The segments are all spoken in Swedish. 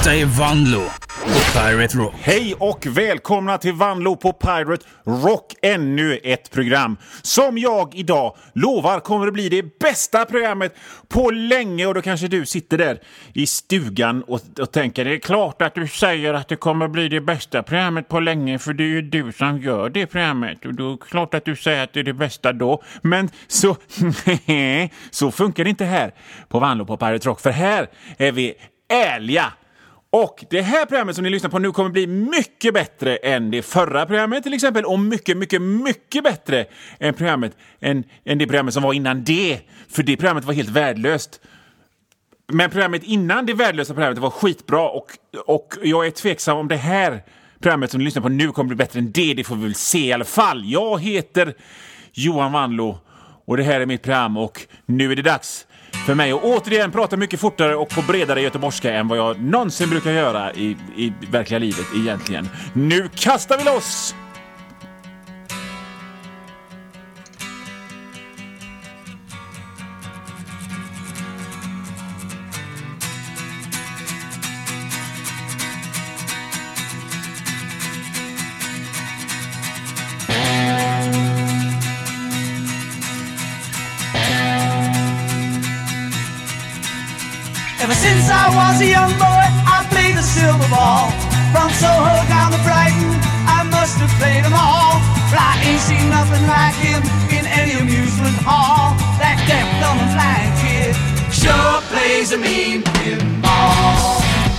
Detta är Vanlo på Pirate Rock. Hej och välkomna till Vanlo på Pirate Rock, ännu ett program som jag idag lovar kommer att bli det bästa programmet på länge. Och då kanske du sitter där i stugan och tänker, det är klart att du säger att det kommer att bli det bästa programmet på länge, för det är ju du som gör det programmet, och då är det klart att du säger att det är det bästa då. Men så funkar det inte här på Vanlo på Pirate Rock, för här är vi ärliga. Och det här programmet som ni lyssnar på nu kommer bli mycket bättre än det förra programmet till exempel. Och mycket bättre än det programmet som var innan det. För det programmet var helt värdelöst. Men programmet innan det värdelösa programmet var skitbra. Och jag är tveksam om det här programmet som ni lyssnar på nu kommer bli bättre än det. Det får vi väl se i alla fall. Jag heter Johan Vanlo och det här är mitt program. Och nu är det dags för mig att återigen prata mycket fortare och på bredare göteborgska än vad jag någonsin brukar göra i verkliga livet egentligen. Nu kastar vi loss! Ever since I was a young boy, I played the silver ball. From Soho down to Brighton, I must have played them all. But I ain't seen nothing like him in any amusement hall. That deaf, dumb and blind kid sure plays a mean pinball.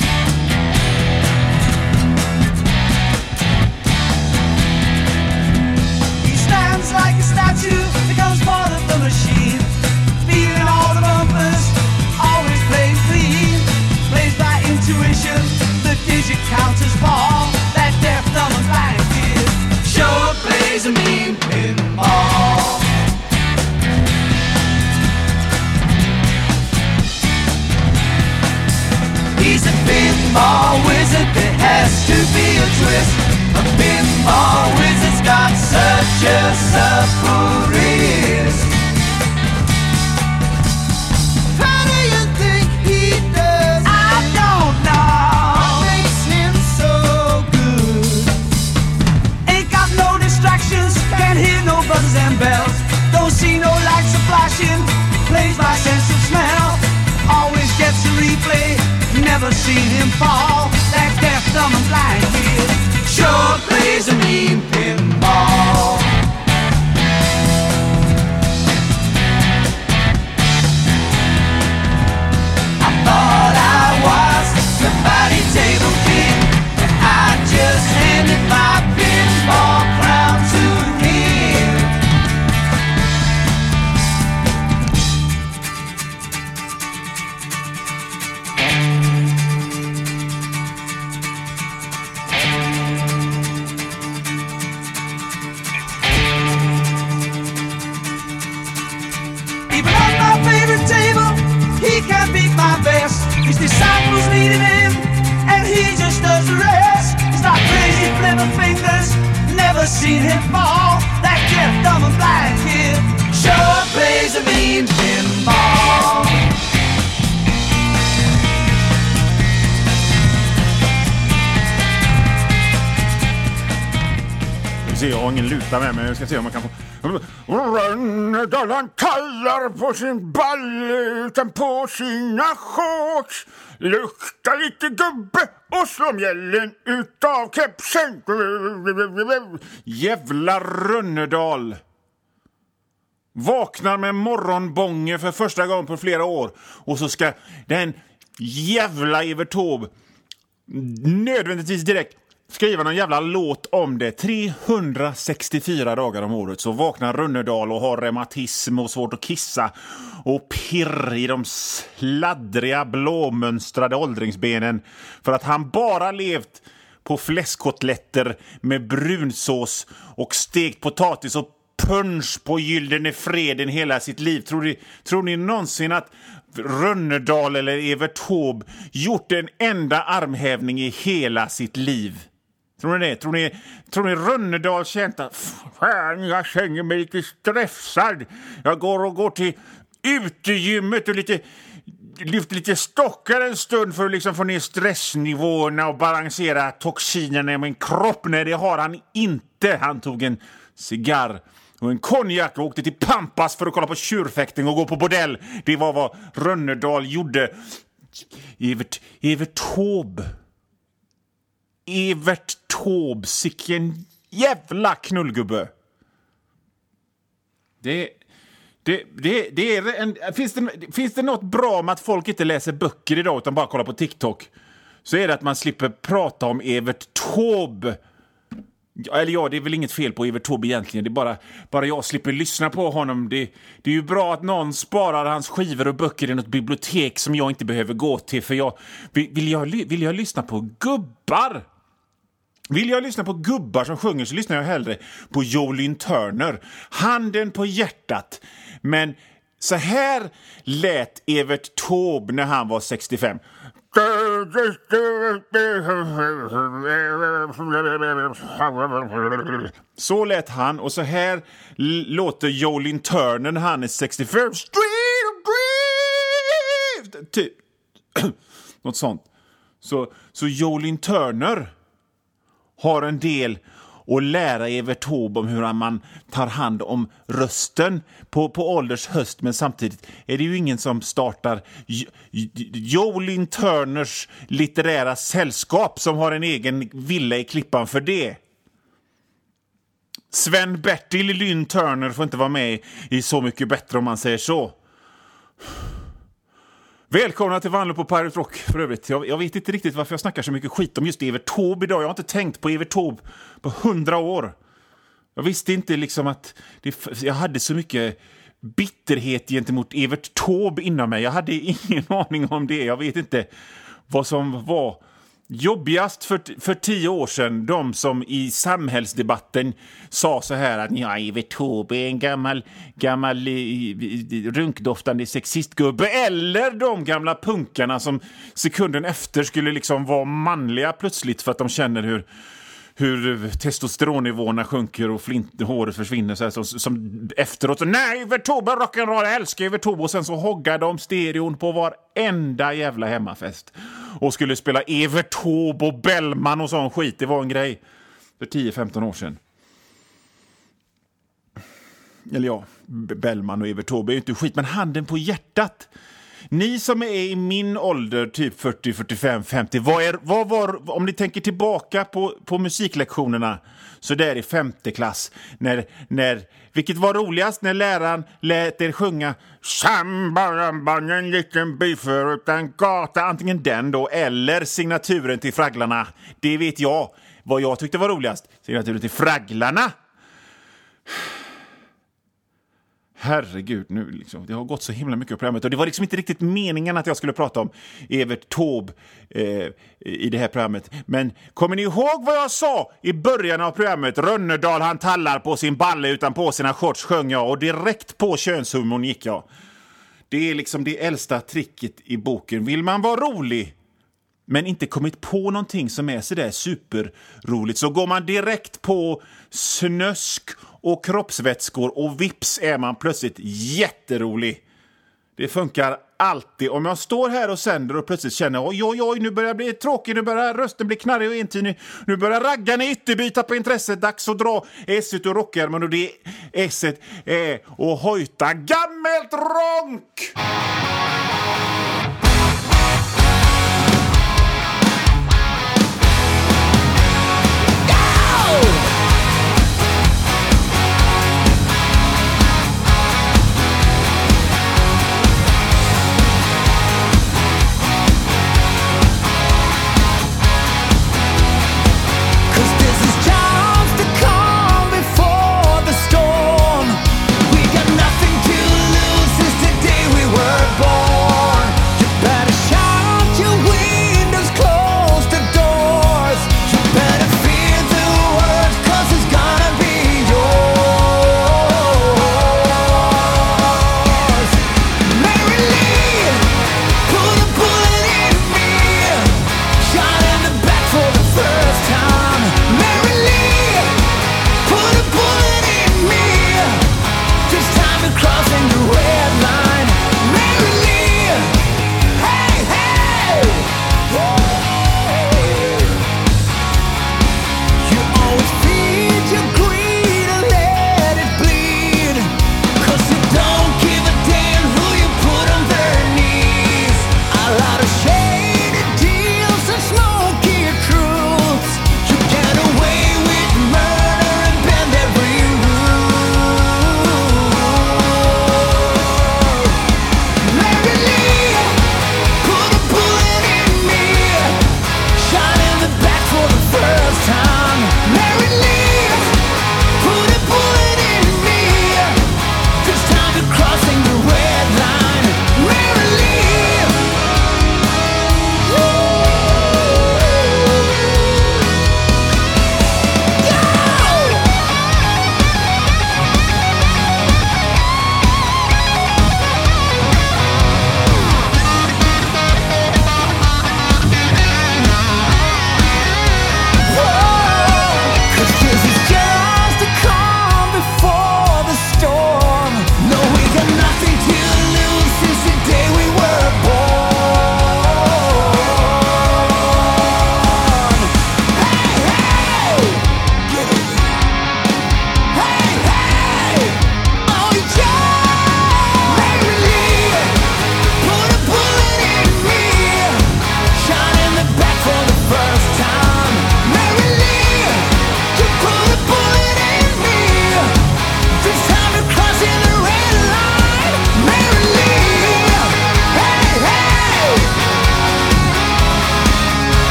He stands like a statue, becomes part of the machine, feeling all the bumpers, always playing clean, plays by intuition, the digit counters fall. That deaf, dumb and blind kid sure plays a mean pinball. He's a pinball wizard, there has to be a twist. A pinball wizard's got such a supple wrist. How do you think he does? I don't know. What makes him so good? Ain't got no distractions, can't hear no buzzers and bells. Don't see no lights a flashing, plays by sense of smell. Always gets a replay, never seen him fall. That deaf, dumb and blind kid sure plays a mean pinball. I thought I was the body table king, but I just handed my pinball crown to him. Even on my favorite table, he can't beat my best. His disciples needed him, and he just does the rest. He's not crazy, flipping fingers, never seen him fall. That deaf, dumb and blind kid sure plays a mean pinball. Jag har ingen luta med mig, jag ska se om man kan få... Rönnedalen kallar på sin balle utan på sina shorts. Luktar lite gubbe och slår mjällen utav kepsen. Jävla Rönnedal. Vaknar med morgonbånge för första gången på flera år. Och så ska den jävla Evert Taube nödvändigtvis direkt skriva någon jävla låt om det. 364 dagar om året så vaknar Rönnedal och har reumatism och svårt att kissa och pirr i de sladdriga blåmönstrade åldringsbenen för att han bara levt på fläskkotletter med brunsås och stekt potatis och punch på Gyllene Freden hela sitt liv. Tror ni någonsin att Rönnedal eller Evert Taube gjort en enda armhävning i hela sitt liv? Tror ni det? Tror ni Rönnedal känt att fan, jag känner mig lite stressad. Jag går till utegymmet och lite lyfte lite stockar en stund för att liksom få ner stressnivåerna och balansera toxinerna i min kropp. Nej, det har han inte. Han tog en cigarr och en konjak och åkte till Pampas för att kolla på tjurfäktning och gå på bordell. Det var vad Rönnerdal gjorde. Evert Taube, sicken jävla knullgubbe. Finns det något bra med att folk inte läser böcker idag utan bara kollar på TikTok, så är det att man slipper prata om Evert Taube. Eller ja, det är väl inget fel på Evert Taube egentligen. Det är bara jag slipper lyssna på honom. Det är ju bra att någon sparar hans skivor och böcker i något bibliotek som jag inte behöver gå till. För vill jag lyssna på gubbar? Vill jag lyssna på gubbar som sjunger, så lyssnar jag hellre på Jolin Turner. Handen på hjärtat. Men så här lät Evert Taube när han var 65. Så lät han, och så här låter Jolin Turner när han är 65. Typ. Något sånt. Så Jolin Turner har en del att lära Evert Taube om hur man tar hand om rösten på ålders höst. Men samtidigt är det ju ingen som startar Jolin Turners litterära sällskap som har en egen villa i Klippan för det. Sven-Bertil Lynn Turner får inte vara med i Så mycket bättre, om man säger så. Välkomna till Vanlo på Pirate Rock för övrigt. Jag vet inte riktigt varför jag snackar så mycket skit om just Evert Taube idag. Jag har inte tänkt på Evert Taube på 100 år. Jag visste inte liksom att jag hade så mycket bitterhet gentemot Evert Taube inom mig. Jag hade ingen aning om det. Jag vet inte vad som var jobbigast för 10 år sedan. De som i samhällsdebatten sa så här att Evert Taube är en gammal runkdoftande sexistgubbe. Eller de gamla punkarna som sekunden efter skulle liksom vara manliga plötsligt för att de känner hur testosteronnivåerna sjunker och håret försvinner så här, som efteråt så, nej, Evert Taube rock'n'roll, jag älskar Evert Taube, och sen så hoggade de stereon på varenda jävla hemmafest och skulle spela Evert Taube och Bellman och sån skit. Det var en grej för 10-15 år sedan. Eller ja, Bellman och Evert Taube är ju inte skit, men handen på hjärtat. Ni som är i min ålder, typ 40, 45, 50, vad var, om ni tänker tillbaka på musiklektionerna så där i 5:e klass, vilket var roligast, när läraren lät er sjunga Sambaramban, en liten by utan gata, antingen den då eller signaturen till Fragglarna. Det vet jag vad jag tyckte var roligast, signaturen till Fragglarna. Herregud, nu liksom, det har gått så himla mycket på programmet. Och det var liksom inte riktigt meningen att jag skulle prata om Evert Taube i det här programmet. Men kommer ni ihåg vad jag sa i början av programmet? Rönnerdal, han tallar på sin balle utan på sina shorts, sjöng jag. Och direkt på könshumorn gick jag. Det är liksom det äldsta tricket i boken. Vill man vara rolig men inte kommit på någonting som är så där superroligt, så går man direkt på snösk och kroppsvätskor och vips är man plötsligt jätterolig. Det funkar alltid. Om jag står här och sänder och plötsligt känner oj, nu börjar det bli tråkigt, nu börjar rösten bli knarrig och entydig, nu börjar raggarna ytterbyta på intresset, dags att dra S-et och rockärmen, och det S-et är och hojta gammelt ronk!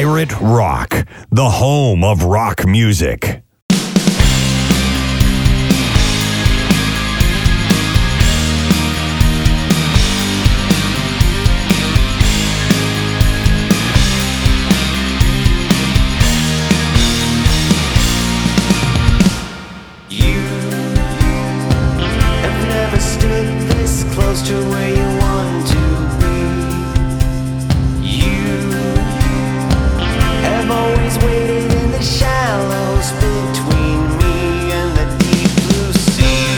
Pirate Rock, the home of rock music. To where you want to be. You have always waited in the shallows between me and the deep blue sea.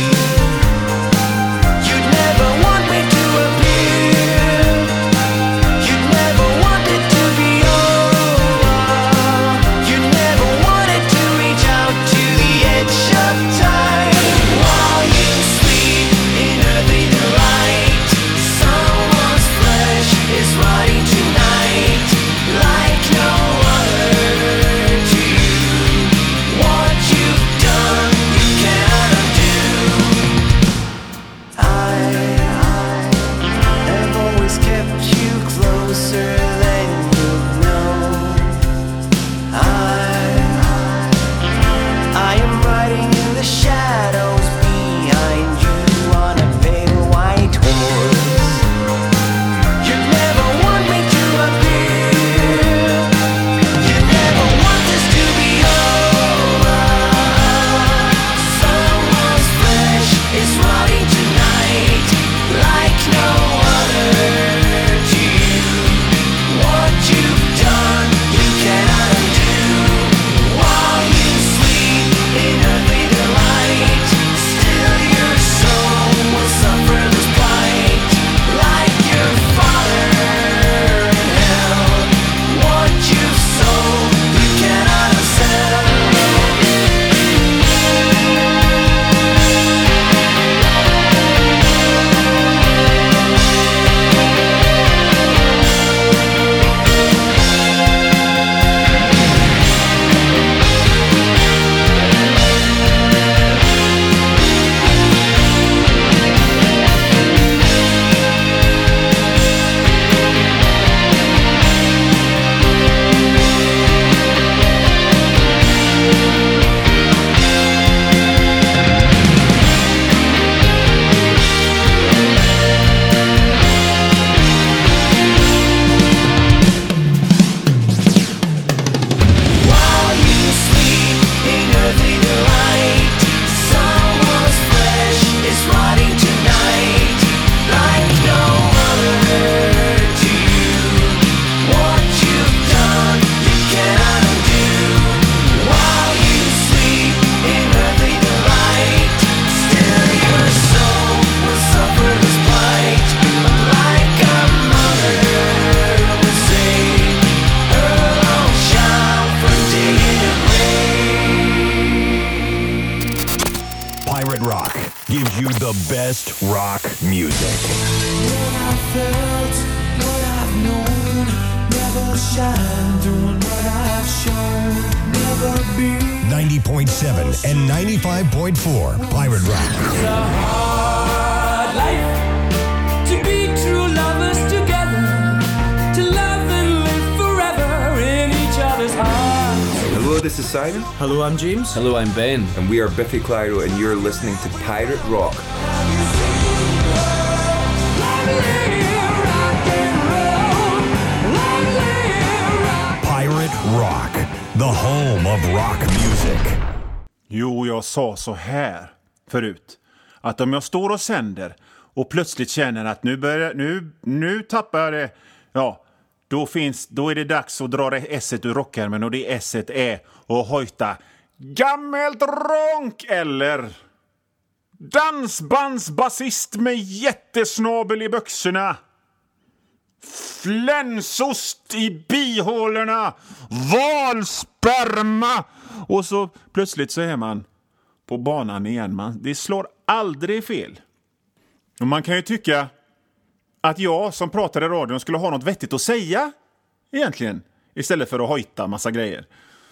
You'd never want me to appear. You'd never want it to be over. You'd never want it to reach out to the edge of time while you sleep in earthly delight. Is riding tonight like no other to you. What you've done, you cannot undo. I have always kept you closer than you've known. I am riding in the shadows behind you on a pale white horse. Best rock music. What I felt, what I've known, never shine doing what I've shown, never be. 90.7 and 95.4 Pirate Rock. It's a hard life to be true lovers together, to love and live forever in each other's hearts. Hello, this is Simon. Hello, I'm James. Hello, I'm Ben. And we are Biffy Clyro, and you're listening to Pirate Rock. Pirate Rock, the home of rock music. Jo, jag sa så här förut. Att om jag står och sänder och plötsligt känner att nu tappar jag det. Ja, då är det dags att dra S-et ur rockärmen, och det S-et är att hojta gammalt ronk eller dansbandsbasist med jättesnabel i byxorna, flänsost i bihålorna, valsperma, och så plötsligt så är man på banan igen. Det slår aldrig fel. Och man kan ju tycka att jag som pratar i radion skulle ha något vettigt att säga egentligen, istället för att hojta massa grejer.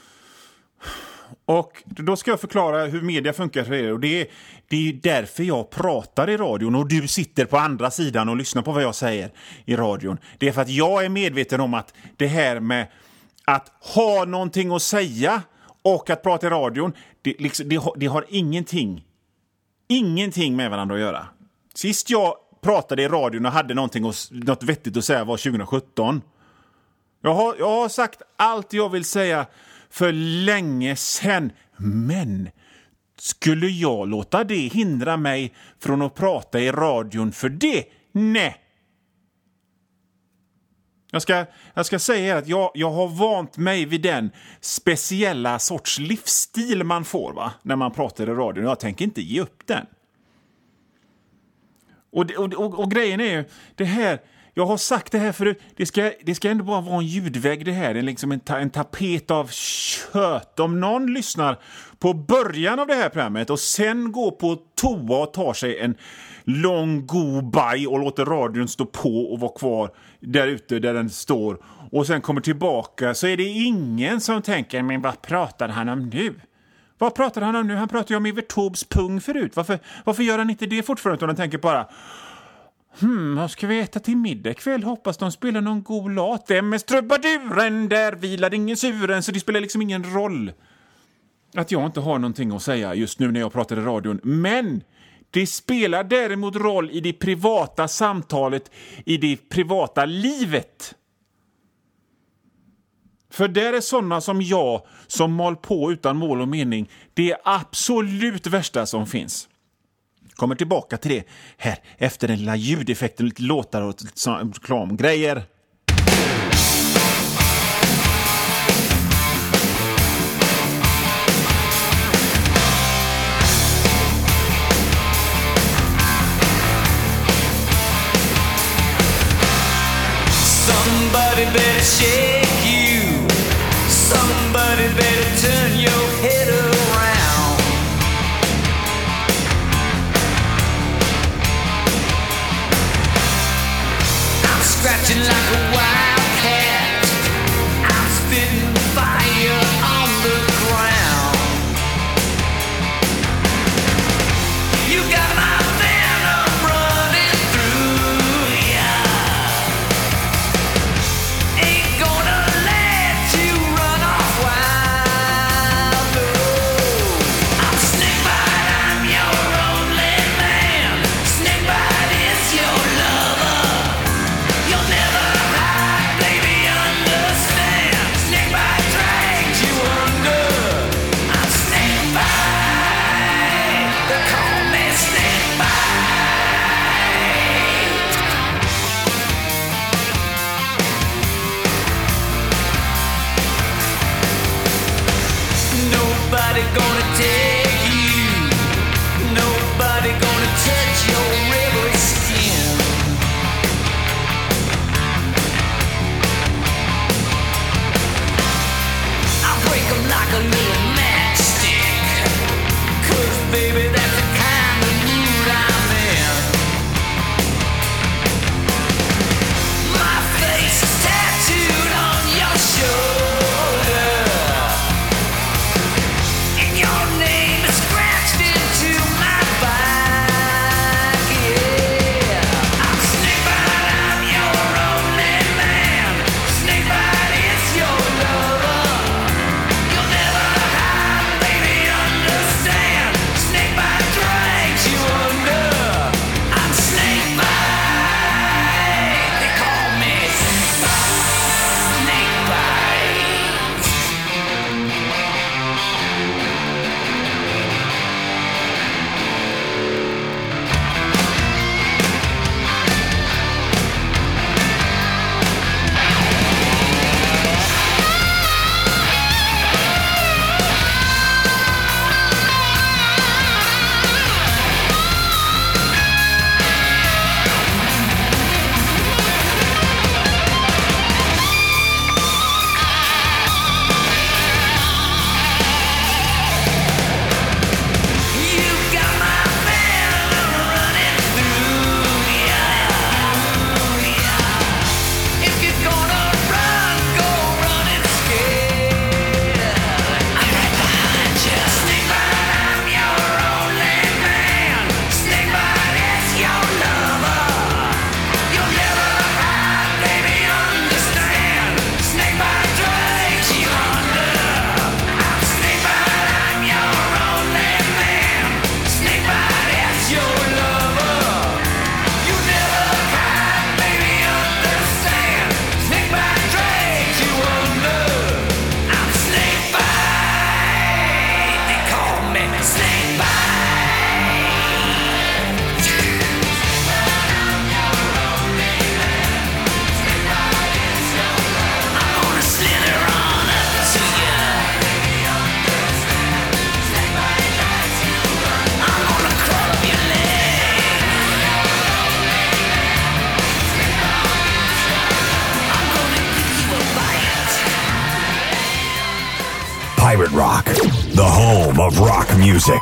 Och då ska jag förklara hur media funkar för er. Och det är därför jag pratar i radion, och du sitter på andra sidan och lyssnar på vad jag säger i radion. Det är för att jag är medveten om att det här med att ha någonting att säga och att prata i radion, det har ingenting med varandra att göra. Sist jag pratade i radion och hade något vettigt att säga var 2017. Jag har sagt allt jag vill säga för länge sedan. Men skulle jag låta det hindra mig från att prata i radion för det? Nej. Jag ska säga att jag har vant mig vid den speciella sorts livsstil man får, va, när man pratar i radion. Jag tänker inte ge upp den. Och grejen är ju det här. Jag har sagt det här förut. Det ska ändå bara vara en ljudvägg det här. Det är liksom en tapet av kött. Om någon lyssnar på början av det här programmet och sen går på toa och tar sig en lång god baj och låter radion stå på och vara kvar där ute där den står och sen kommer tillbaka, så är det ingen som tänker, men vad pratar han om nu? Vad pratar han om nu? Han pratade ju om Evert Taubes pung förut. Varför gör han inte det fortfarande? Utan han tänker bara, vad ska vi äta till middag kväll? Hoppas de spelar någon god låt. MS trubaduren, där vilade ingen suren. Så det spelar liksom ingen roll att jag inte har någonting att säga just nu när jag pratar i radion. Men det spelar däremot roll i det privata samtalet, i det privata livet. För där är sådana som jag som mal på utan mål och mening det är absolut värsta som finns. Kommer tillbaka till det här efter den lilla ljudeffekten, lite låtar och reklamgrejer. Somebody better shake you. Somebody better turn your head around. I'm scratching like a wild cat. I'm spitting fire on the ground. You got my venom running through ya. Ain't gonna let you run off wild, no. I'm Snakebite, I'm your only man. Snakebite is your lover. You'll never hide, baby, understand. Snakebite drags you under. I'm Snakebite, they call me Snakebite. Nobody gonna take you. Nobody gonna touch your rubber skin. I'll break 'em like a little matchstick. 'Cause baby, that's the kind of mood I'm in. My face is tattooed on your shoulder. And your name is scratched into my back, yeah. I'm Snakebite, I'm your only man. Snakebite is your lover. You'll never hide, baby, understand. Snakebite. Pirate Rock, the home of rock music.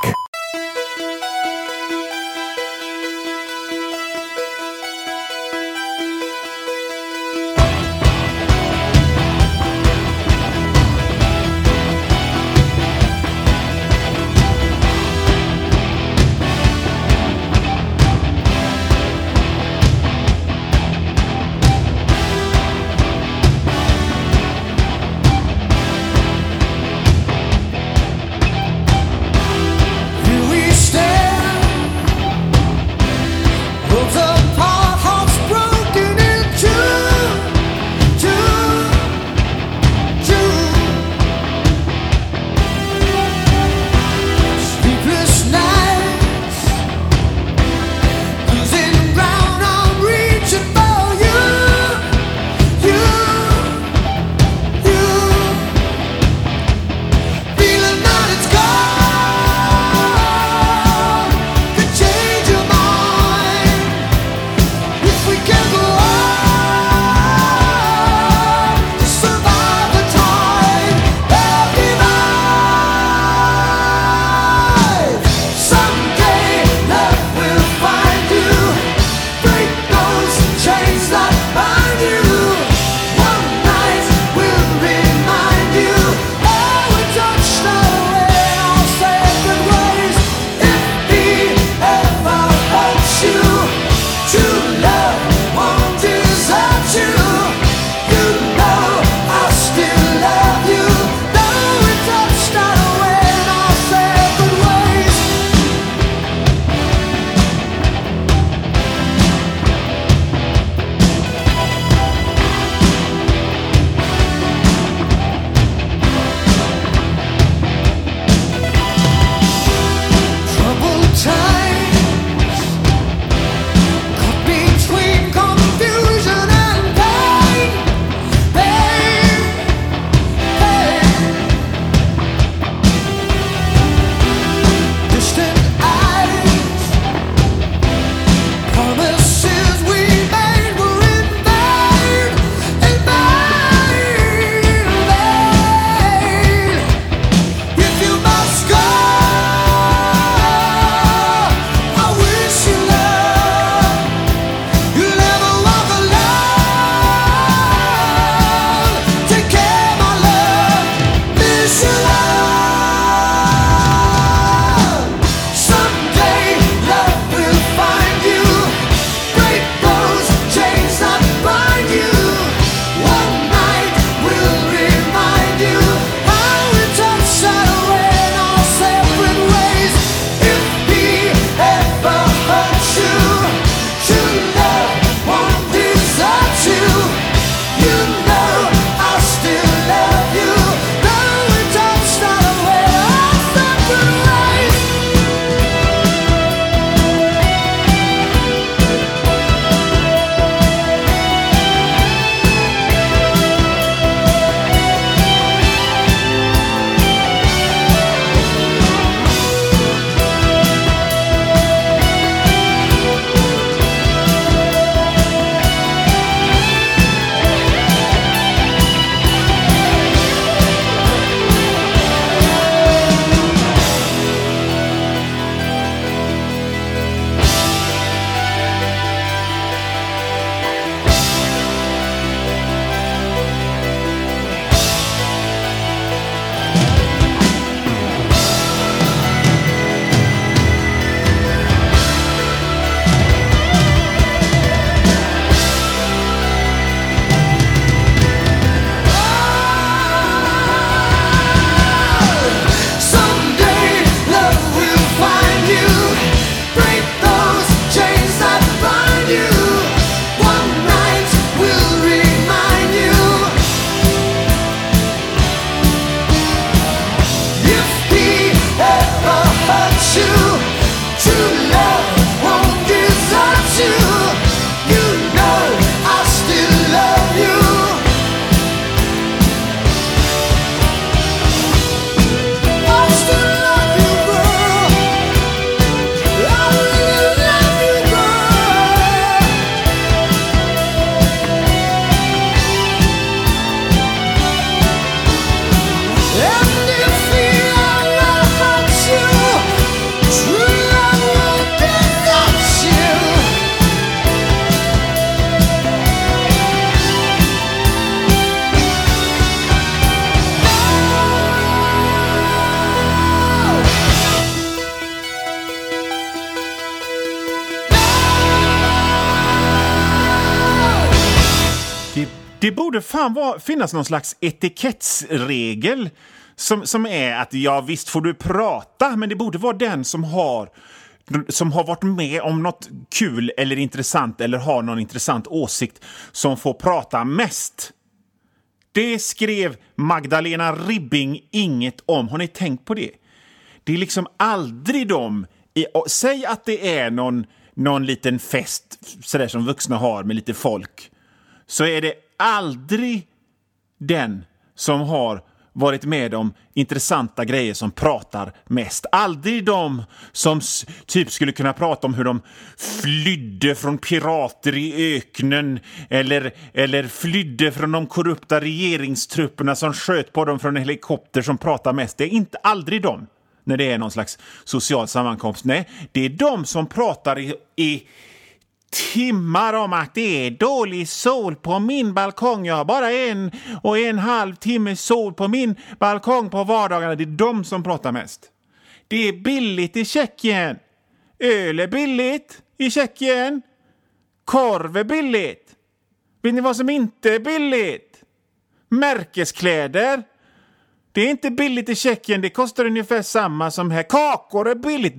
Det borde finnas någon slags etikettsregel som är att ja, visst får du prata, men det borde vara den som har varit med om något kul eller intressant eller har någon intressant åsikt som får prata mest. Det skrev Magdalena Ribbing inget om. Har ni tänkt på det? Det är liksom aldrig säg att det är någon liten fest sådär som vuxna har med lite folk. Så är det aldrig den som har varit med om intressanta grejer som pratar mest. Aldrig de som typ skulle kunna prata om hur de flydde från pirater i öknen eller flydde från de korrupta regeringstrupperna som sköt på dem från en helikopter som pratar mest. Det är inte aldrig de när det är någon slags social sammankomst. Nej, det är de som pratar i timmar om att det är dålig sol på min balkong. Jag har bara 1,5 timme sol på min balkong på vardagarna. Det är de som pratar mest. Det är billigt i Tjeckien. Öl är billigt i Tjeckien. Korv är billigt. Vet ni vad som inte är billigt? Märkeskläder. Det är inte billigt i Tjeckien. Det kostar ungefär samma som här. Kakor är billigt.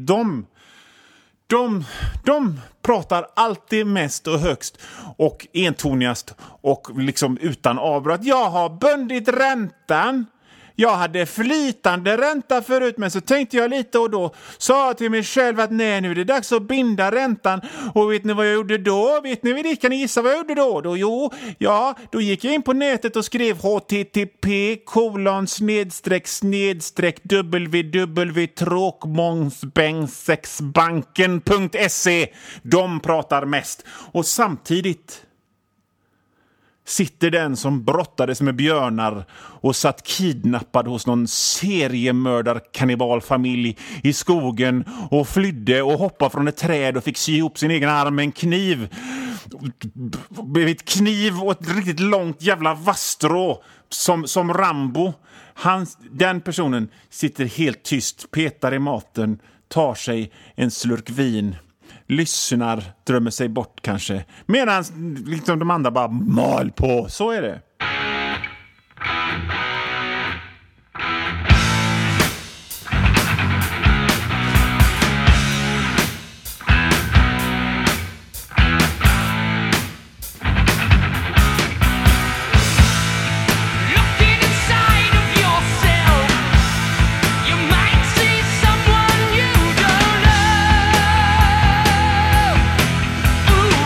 De pratar alltid mest och högst och entonigast och liksom utan avbrott. Jag har bundit räntan. Jag hade flytande ränta förut, men så tänkte jag lite och då sa jag till mig själv att nej, nu är det dags att binda räntan. Och vet ni vad jag gjorde då? Vet ni vad kan ni gissa vad jag gjorde då? Då gick jag in på nätet och skrev http://www.tråkmånsbängsexbanken.se. De pratar mest. Och samtidigt sitter den som brottades med björnar och satt kidnappad hos någon seriemördarkannibalfamilj i skogen och flydde och hoppade från ett träd och fick sy ihop sin egen arm med en kniv. Ett kniv och ett riktigt långt jävla vasstrå som Rambo. Den personen sitter helt tyst, petar i maten, tar sig en slurk vin, lyssnar, drömmer sig bort kanske. Medan liksom de andra bara mal på. Så är det.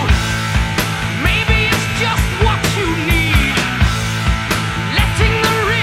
Maybe it's just what you need. Letting the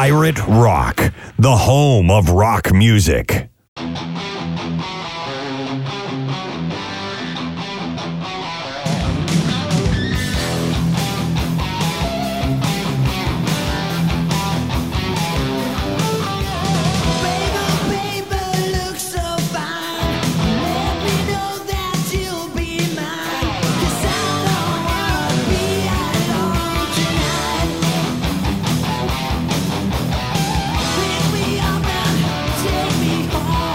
Pirate Rock, the home of rock music. Take me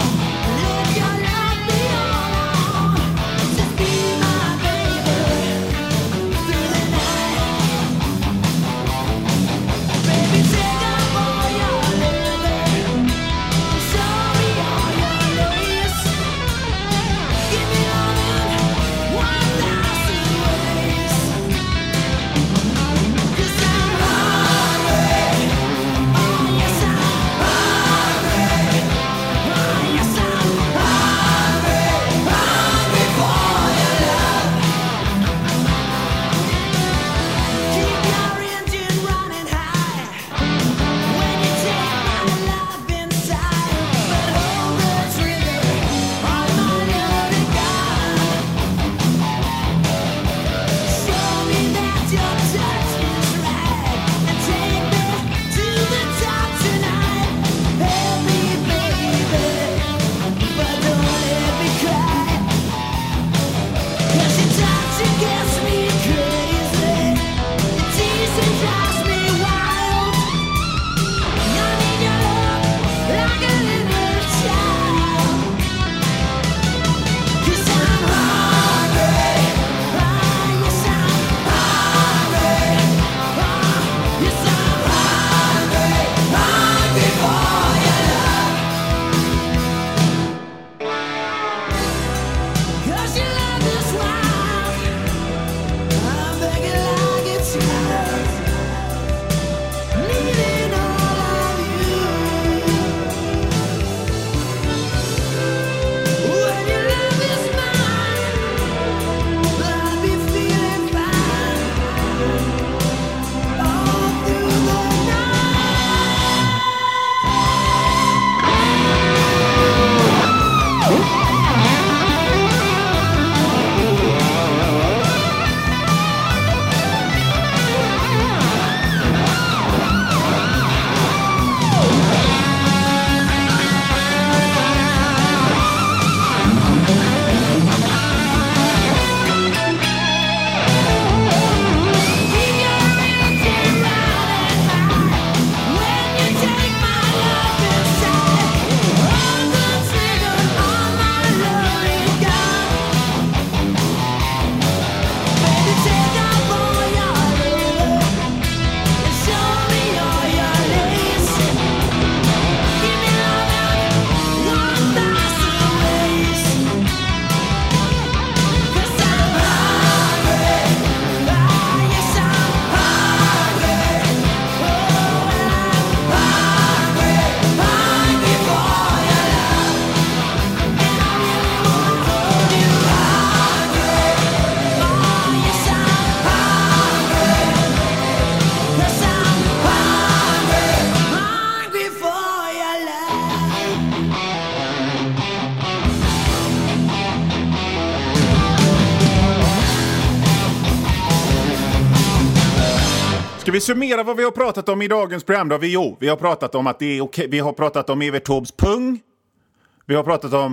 Ska vi summera vad vi har pratat om i dagens program då? Vi har pratat om att det är okej. Vi har pratat om Evert Taubes pung. Vi har pratat om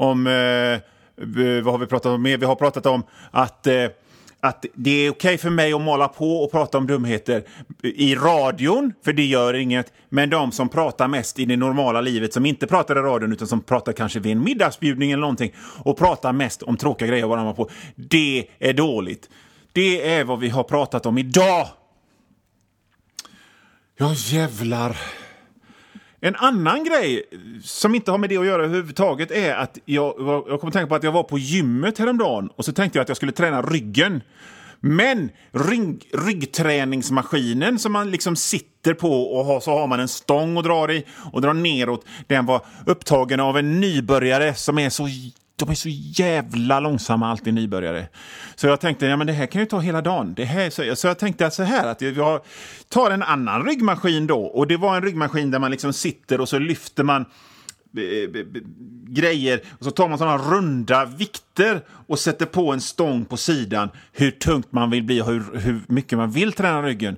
vad har vi pratat om mer? Vi har pratat om att det är okej för mig att mala på och prata om dumheter i radion, för det gör inget. Men de som pratar mest i det normala livet, som inte pratar i radion utan som pratar kanske vid en middagsbjudning eller någonting och pratar mest om tråkiga grejer vad de har på, det är dåligt. Det är vad vi har pratat om idag. Ja, jävlar. En annan grej som inte har med det att göra överhuvudtaget är att jag kommer tänka på att jag var på gymmet häromdagen och så tänkte jag att jag skulle träna ryggen. Men ryggträningsmaskinen som man liksom sitter på och så har man en stång och drar i och drar neråt, den var upptagen av en nybörjare som är så de är så jävla långsamma alltid nybörjare. Så jag tänkte, ja men det här kan ju ta hela dagen. Så jag tänkte så här att jag tar en annan ryggmaskin då. Och det var en ryggmaskin där man liksom sitter och så lyfter man grejer. Och så tar man sådana runda vikter och sätter på en stång på sidan. Hur tungt man vill bli och hur mycket man vill träna ryggen.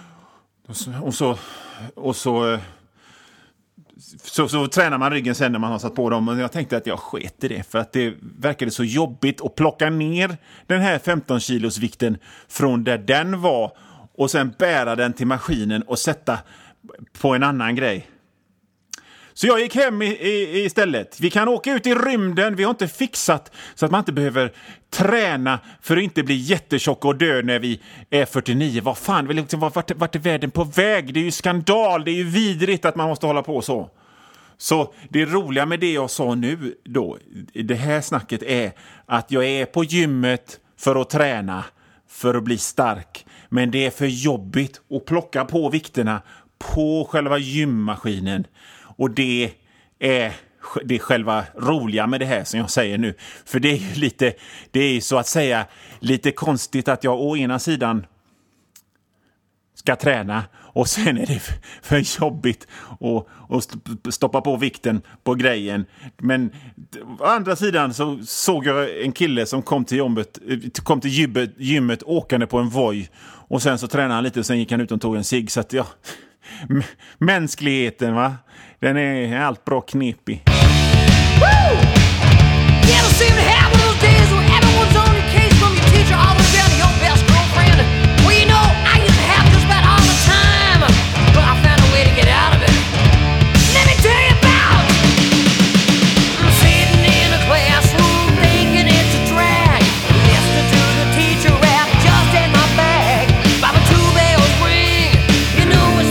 Så tränar man ryggen sen när man har satt på dem. Och jag tänkte att jag sket i det. För att det verkade så jobbigt att plocka ner den här 15 kilos vikten från där den var. Och sen bära den till maskinen och sätta på en annan grej. Så jag gick hem istället. Vi kan åka ut i rymden. Vi har inte fixat så att man inte behöver träna för att inte bli jättetjock och dö när vi är 49. Vad fan, vart är världen på väg? Det är ju skandal. Det är ju vidrigt att man måste hålla på så. Så det roliga med det jag sa nu då, det här snacket är att jag är på gymmet för att träna, för att bli stark. Men det är för jobbigt att plocka på vikterna på själva gymmaskinen. Och det är själva roliga med det här som jag säger nu. För det är ju det är så att säga lite konstigt att jag å ena sidan ska träna och sen är det för jobbigt att stoppa på vikten på grejen. Men å andra sidan så såg jag en kille som kom till gymmet åkande på en Voi. Och sen så tränade han lite och sen gick han ut och tog en cigg. Så att ja, mänskligheten va, den är allt bra knepig.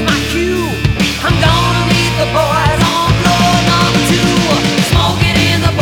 I'm gonna meet the boys on floor number 2, smoking in the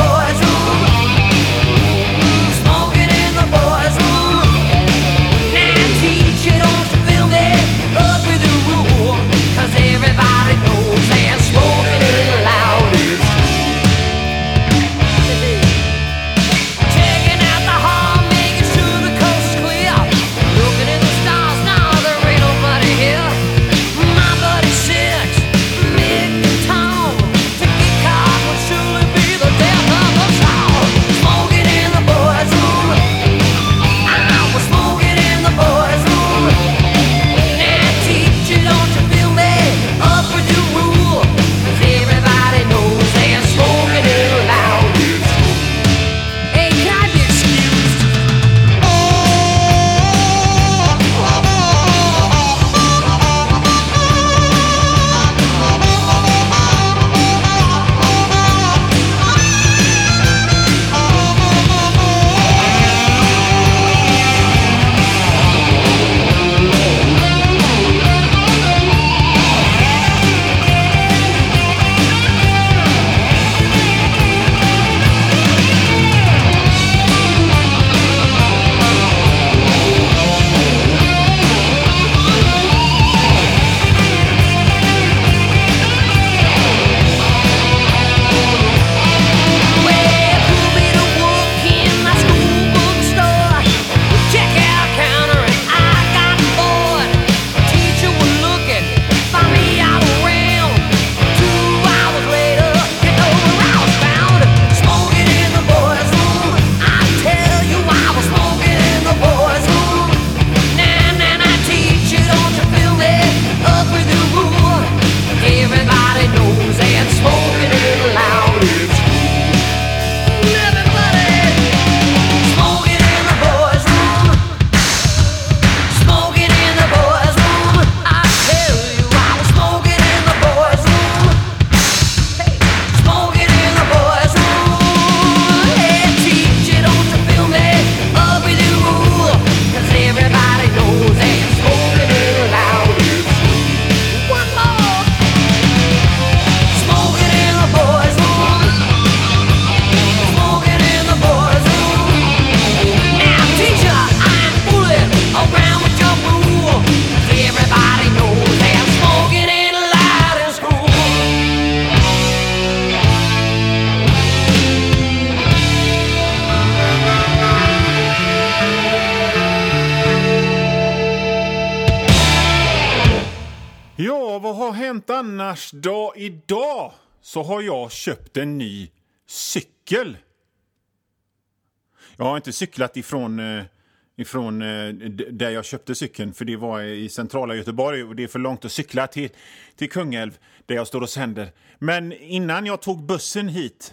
hänt annars då? Idag så har jag köpt en ny cykel. Jag har inte cyklat ifrån där jag köpte cykeln, för det var i centrala Göteborg och det är för långt att cykla till Kungälv där jag står och sänder. Men innan jag tog bussen hit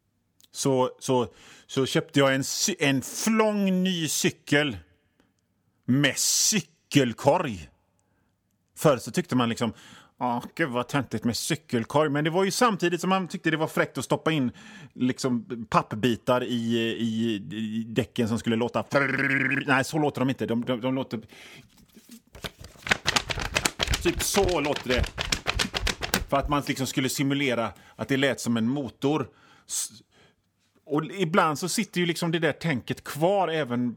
så köpte jag en flång ny cykel med cykelkorg. Förr så tyckte man liksom, gud vad töntigt med cykelkorg. Men det var ju samtidigt som man tyckte det var fräckt att stoppa in liksom pappbitar i däcken som skulle låta... Nej, så låter de inte. De låter... Typ så låter det. För att man liksom skulle simulera att det lät som en motor. Och ibland så sitter ju liksom det där tänket kvar även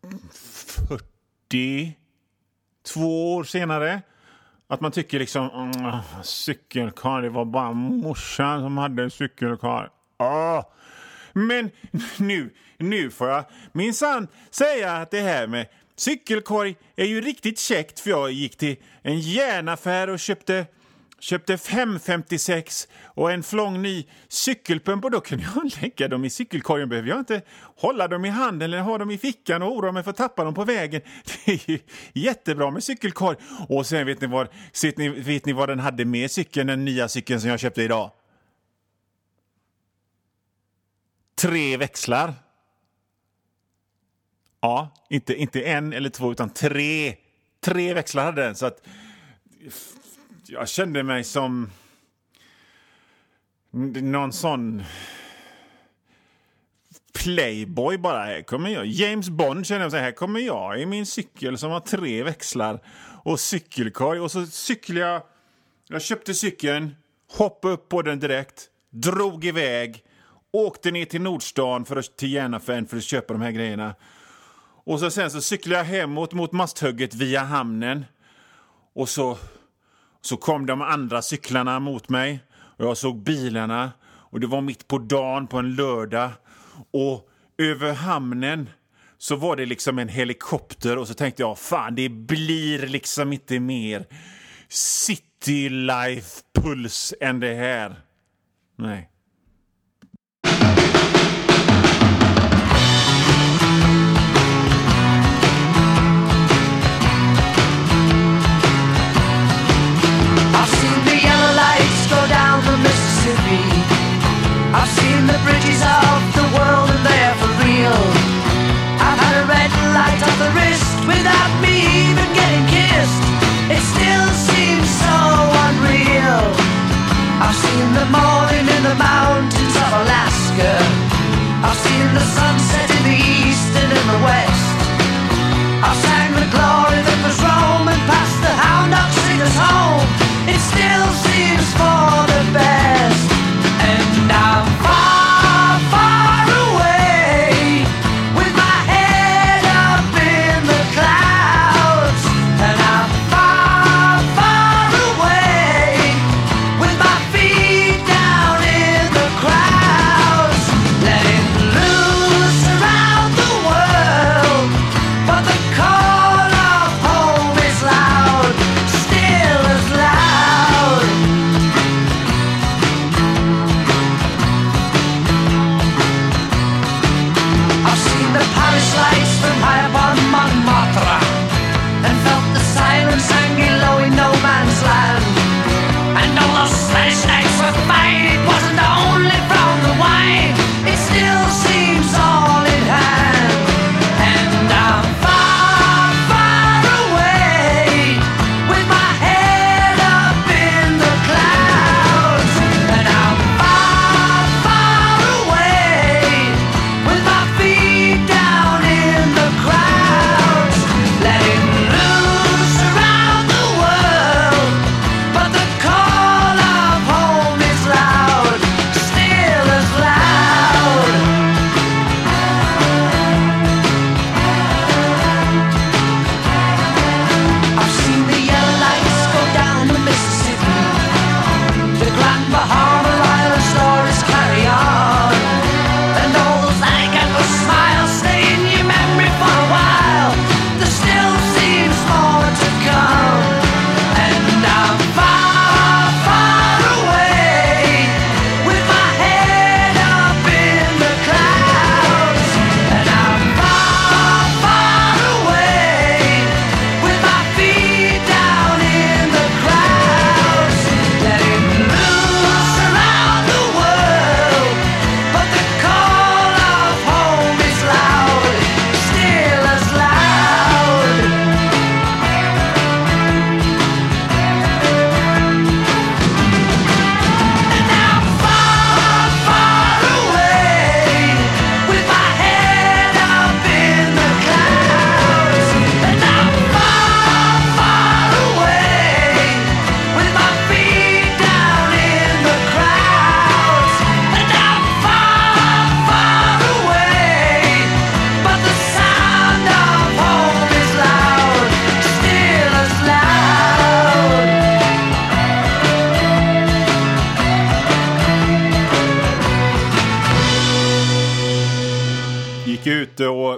42 år senare. Att man tycker liksom, cykelkar, det var bara morsan som hade en cykelkar. Men nu får jag minsann säga att det här med cykelkorg är ju riktigt käckt, för jag gick till en järnaffär och köpte 556 och en flång ny cykelpump, och då kunde jag lägga dem i cykelkorgen. Behöver jag inte hålla dem i handen eller ha dem i fickan och oroa mig för att tappa dem på vägen. Det är ju jättebra med cykelkorg. Och sen vet ni vad den hade med cykeln, den nya cykeln som jag köpte idag? 3 växlar. Ja, inte en eller 2 utan 3 växlar hade den, så att jag kände mig som någon sån playboy bara. Här kommer jag. James Bond känner jag så här kommer jag i min cykel som har 3 växlar och cykelkorg. Och så cyklade jag köpte cykeln, hoppade upp på den direkt, drog iväg, åkte ner till Nordstan till Järnaffären för att köpa de här grejerna. Och sen så cyklade jag hemåt mot Masthugget via hamnen. Och så kom de andra cyklarna mot mig. Och jag såg bilarna. Och det var mitt på dagen på en lördag. Och över hamnen så var det liksom en helikopter. Och så tänkte jag, fan det blir liksom inte mer city life puls än det här. Nej. I've seen the bridges of the world and they're for real. I've had a red light on the wrist without me even getting kissed. It still seems so unreal. I've seen the morning in the mountains of Alaska. I've seen the sunset in the east and in the west. I've sang the glory that was Rome and past the hound dog singers home. It still seems for the best. And I'm far, far away with my head up in the clouds. And I'm far, far away with my feet down in the crowds. Letting loose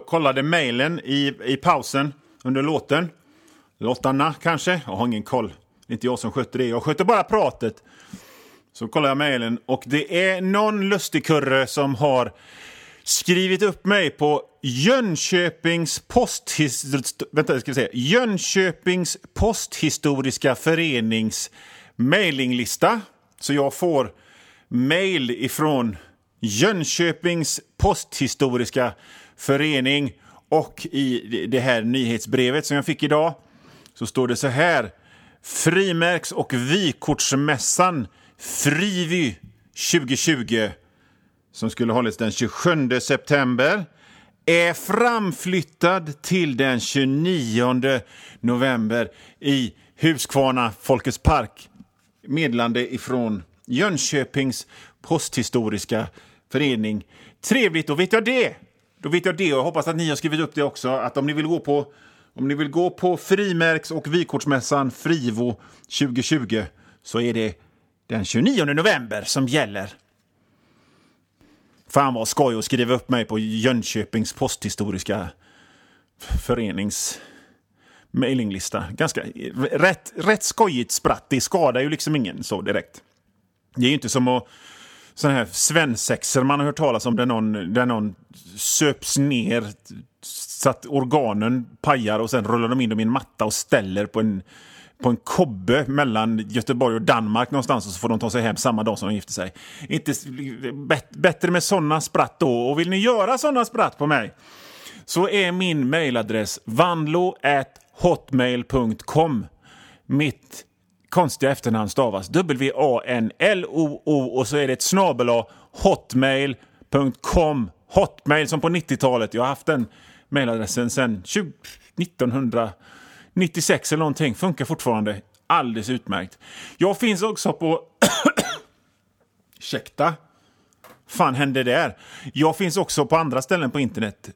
och kollade mejlen i pausen under låtarna kanske. Jag har ingen koll. Det är inte jag som sköter det. Jag sköter bara pratet. Så kollar jag mejlen och det är någon lustigkurre som har skrivit upp mig på Jönköpings posthistoriska förenings mailinglista. Så jag får mejl ifrån Jönköpings posthistoriska förening, och i det här nyhetsbrevet som jag fick idag så står det så här: Frimärks- och vykortsmässan Frivy 2020 som skulle hållas den 27 september är framflyttad till den 29 november i Huskvarna Folkets park. Meddelande ifrån Jönköpings posthistoriska förening. Trevligt, då vet jag det. Då vet jag det, och jag hoppas att ni har skrivit upp det också, att om ni vill gå på frimärks- och vykortsmässan Frivo 2020 så är det den 29 november som gäller. Fan vad skoj att skriva upp mig på Jönköpings posthistoriska förenings mailinglista. Ganska rätt skojigt spratt. Det skadar ju liksom ingen så direkt. Det är ju inte som att sådana här svensexer man har hört talas om där någon söps ner så att organen pajar och sen rullar de in dem i en matta och ställer på en kobbe mellan Göteborg och Danmark någonstans, och så får de ta sig hem samma dag som de gifter sig. Inte bättre med sådana spratt då. Och vill ni göra sådana spratt på mig så är min mailadress vanlo@hotmail.com. Mitt konstiga efternamn stavas WANLOO och så är det ett snabel-a hotmail.com. Hotmail som på 90-talet. Jag har haft den mailadressen sedan 1996 eller någonting. Funkar fortfarande alldeles utmärkt. Jag finns också på ursäkta. Fan hände där? Jag finns också på andra ställen på internet.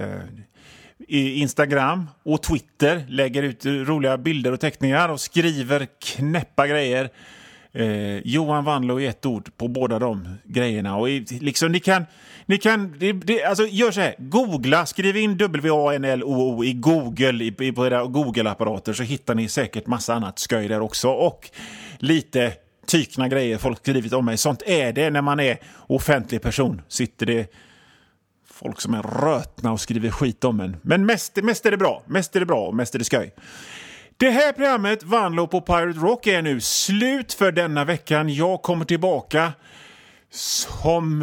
I Instagram och Twitter. Lägger ut roliga bilder och teckningar och skriver knäppa grejer. Johan Vanlo i ett ord på båda de grejerna. Och liksom ni kan alltså gör så här. Googla, skriv in WANLOO i Google på era Google-apparater så hittar ni säkert massa annat skoj där också. Och lite tykna grejer folk skrivit om mig. Sånt är det när man är offentlig person. Sitter det folk som är rötna och skriver skit om en. Men mest är det bra. Mest är det bra och mest är det skoj. Det här programmet, Vanlo på Pirate Rock, är nu slut för denna veckan. Jag kommer tillbaka som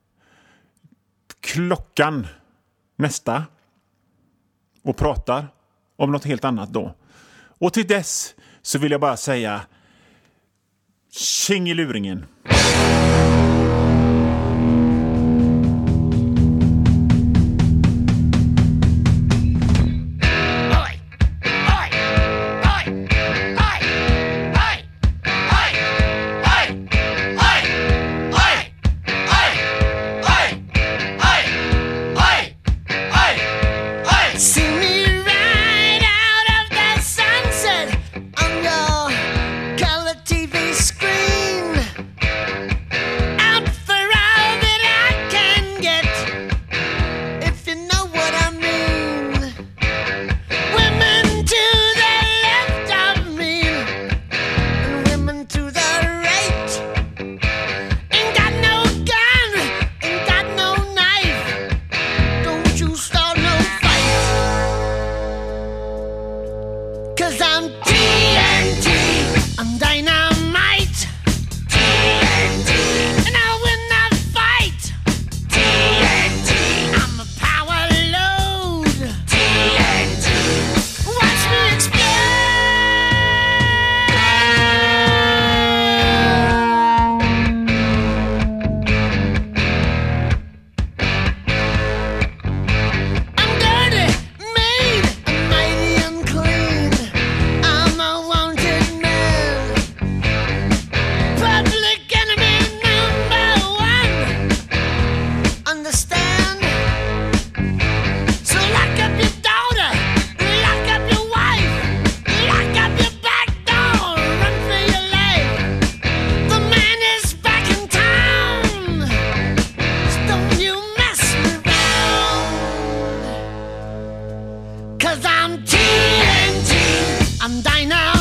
klockan nästa och pratar om något helt annat då. Och till dess så vill jag bara säga tjingeluringen. See me right out of the sunset on your color TV screen. 'cause I'm TNT. I'm dynamite.